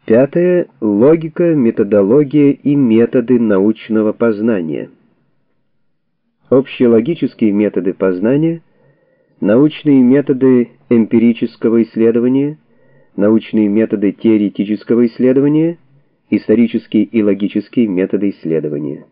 Пятое. Логика, методология и методы научного познания. Общелогические методы познания, научные методы эмпирического исследования, научные методы теоретического исследования, исторические и логические методы исследования.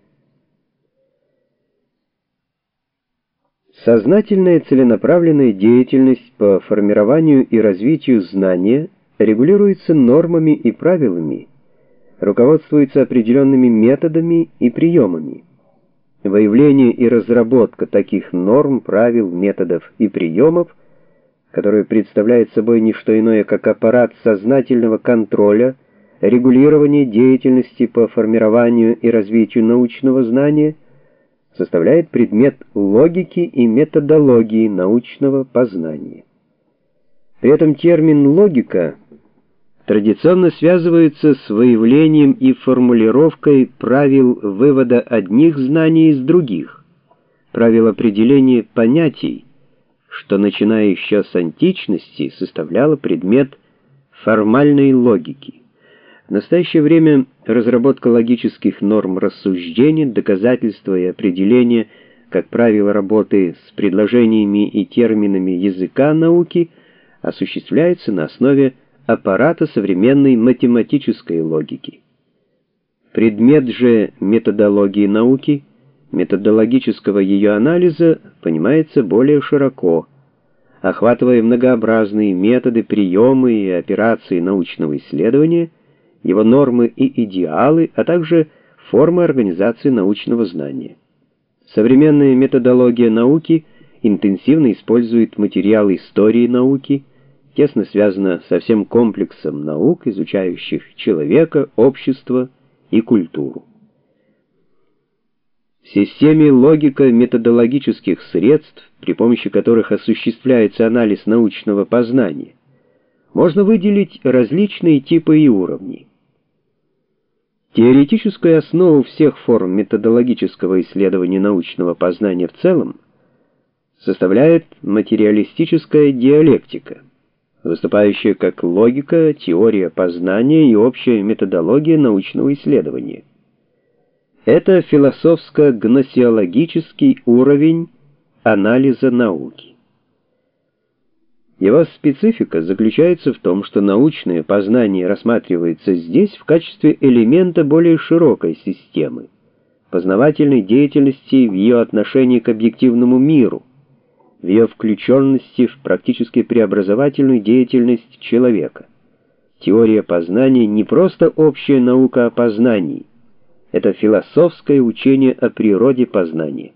Сознательная целенаправленная деятельность по формированию и развитию знания регулируется нормами и правилами, руководствуется определенными методами и приемами. Выявление и разработка таких норм, правил, методов и приемов, которые представляют собой не что иное, как аппарат сознательного контроля, регулирования деятельности по формированию и развитию научного знания, составляет предмет логики и методологии научного познания. При этом термин «логика» традиционно связывается с выявлением и формулировкой правил вывода одних знаний из других, правил определения понятий, что, начиная еще с античности, составляло предмет формальной логики. В настоящее время разработка логических норм рассуждения, доказательства и определения, как правило работы с предложениями и терминами языка науки, осуществляется на основе аппарата современной математической логики. Предмет же методологии науки, методологического ее анализа понимается более широко, охватывая многообразные методы, приемы и операции научного исследования, его нормы и идеалы, а также формы организации научного знания. Современная методология науки интенсивно использует материалы истории науки, тесно связана со всем комплексом наук, изучающих человека, общество и культуру. В системе логико-методологических средств, при помощи которых осуществляется анализ научного познания, можно выделить различные типы и уровни. Теоретическую основу всех форм методологического исследования научного познания в целом составляет материалистическая диалектика, выступающая как логика, теория познания и общая методология научного исследования. Это философско-гносеологический уровень анализа науки. Его специфика заключается в том, что научное познание рассматривается здесь в качестве элемента более широкой системы, познавательной деятельности в ее отношении к объективному миру, в ее включенности в практически преобразовательную деятельность человека. Теория познания не просто общая наука о познании, это философское учение о природе познания.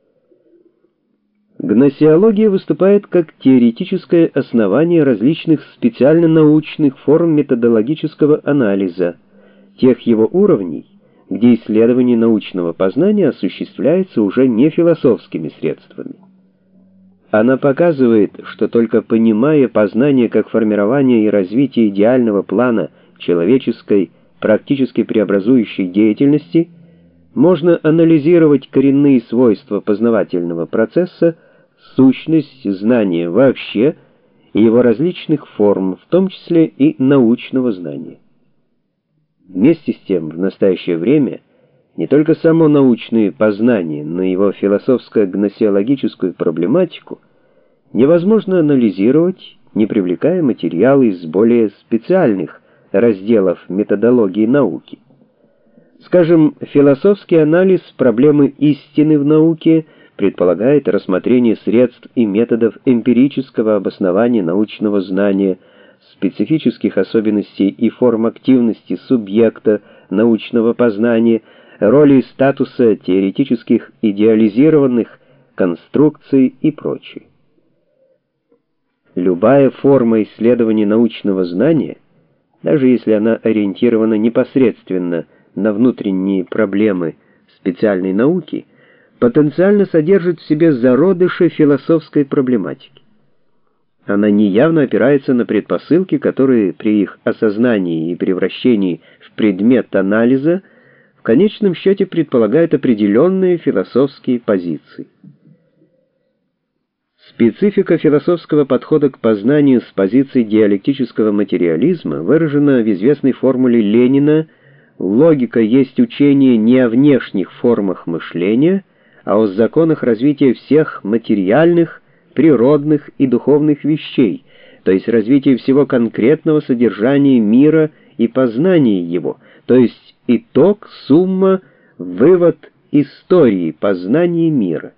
Гносеология выступает как теоретическое основание различных специально-научных форм методологического анализа, тех его уровней, где исследование научного познания осуществляется уже не философскими средствами. Она показывает, что только понимая познание как формирование и развитие идеального плана человеческой, практически преобразующей деятельности, можно анализировать коренные свойства познавательного процесса, сущность знания вообще и его различных форм, в том числе и научного знания. Вместе с тем, в настоящее время не только само научное познание, но и его философско-гносеологическую проблематику невозможно анализировать, не привлекая материалы из более специальных разделов методологии науки. Скажем, философский анализ проблемы истины в науке предполагает рассмотрение средств и методов эмпирического обоснования научного знания, специфических особенностей и форм активности субъекта научного познания, роли и статуса теоретических идеализированных конструкций и прочее. Любая форма исследования научного знания, даже если она ориентирована непосредственно на внутренние проблемы специальной науки, потенциально содержит в себе зародыши философской проблематики. Она неявно опирается на предпосылки, которые при их осознании и превращении в предмет анализа в конечном счете предполагают определенные философские позиции. Специфика философского подхода к познанию с позиции диалектического материализма выражена в известной формуле Ленина: логика есть учение не о внешних формах мышления, а о законах развития всех материальных, природных и духовных вещей, то есть развитие всего конкретного содержания мира и познания его, то есть итог, сумма, вывод истории познания мира.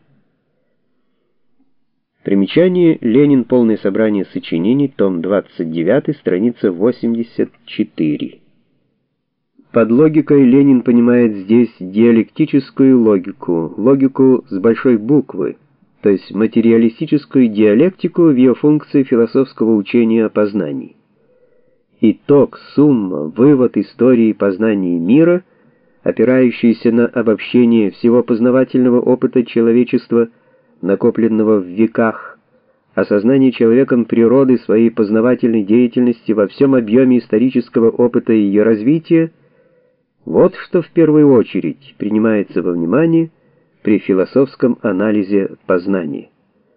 Примечание. Ленин. Полное собрание сочинений. Том 29. Страница 84. Под логикой Ленин понимает здесь диалектическую логику, логику с большой буквы, то есть материалистическую диалектику в ее функции философского учения о познании. Итог, сумма, вывод истории познания мира, опирающийся на обобщение всего познавательного опыта человечества, накопленного в веках, осознание человеком природы своей познавательной деятельности во всем объеме исторического опыта и ее развития, вот что в первую очередь принимается во внимание при философском анализе познания.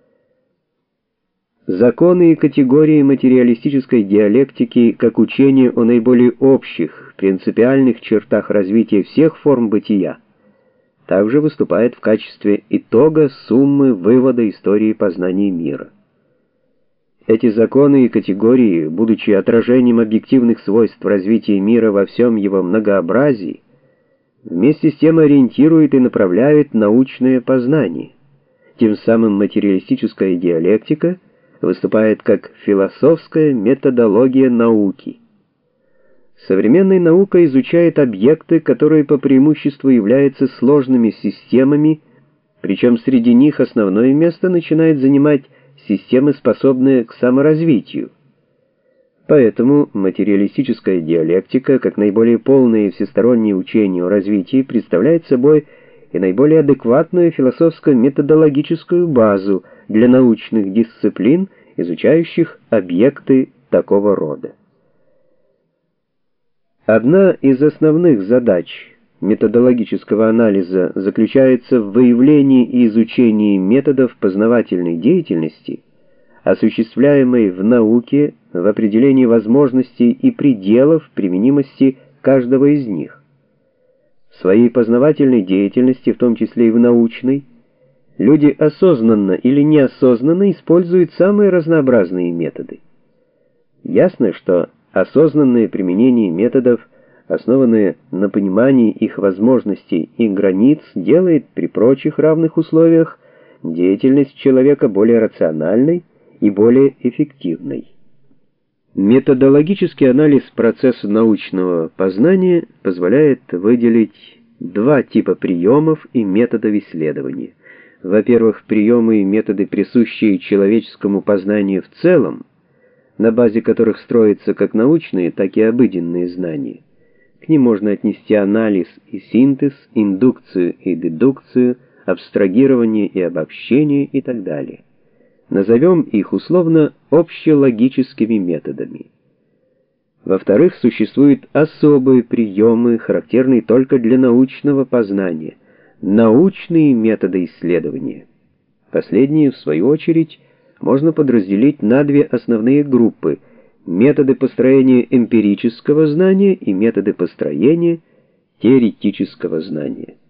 Законы и категории материалистической диалектики как учение о наиболее общих, принципиальных чертах развития всех форм бытия также выступает в качестве итога, суммы, вывода истории познания мира. Эти законы и категории, будучи отражением объективных свойств развития мира во всем его многообразии, вместе с тем ориентируют и направляют научное познание. Тем самым материалистическая диалектика выступает как философская методология науки. Современная наука изучает объекты, которые по преимуществу являются сложными системами, причем среди них основное место начинает занимать системы, способные к саморазвитию. Поэтому материалистическая диалектика, как наиболее полное и всестороннее учение о развитии, представляет собой и наиболее адекватную философско-методологическую базу для научных дисциплин, изучающих объекты такого рода. Одна из основных задач методологического анализа заключается в выявлении и изучении методов познавательной деятельности, осуществляемой в науке, в определении возможностей и пределов применимости каждого из них. В своей познавательной деятельности, в том числе и в научной, люди осознанно или неосознанно используют самые разнообразные методы. Ясно, что осознанное применение методов, основанные на понимании их возможностей и границ, делает при прочих равных условиях деятельность человека более рациональной и более эффективной. Методологический анализ процесса научного познания позволяет выделить два типа приемов и методов исследования. Во-первых, приемы и методы, присущие человеческому познанию в целом, на базе которых строятся как научные, так и обыденные знания. К ним можно отнести анализ и синтез, индукцию и дедукцию, абстрагирование и обобщение и так далее. Назовем их условно общелогическими методами. Во-вторых, существуют особые приемы, характерные только для научного познания, научные методы исследования. Последние, в свою очередь, можно подразделить на две основные группы: методы построения эмпирического знания и методы построения теоретического знания.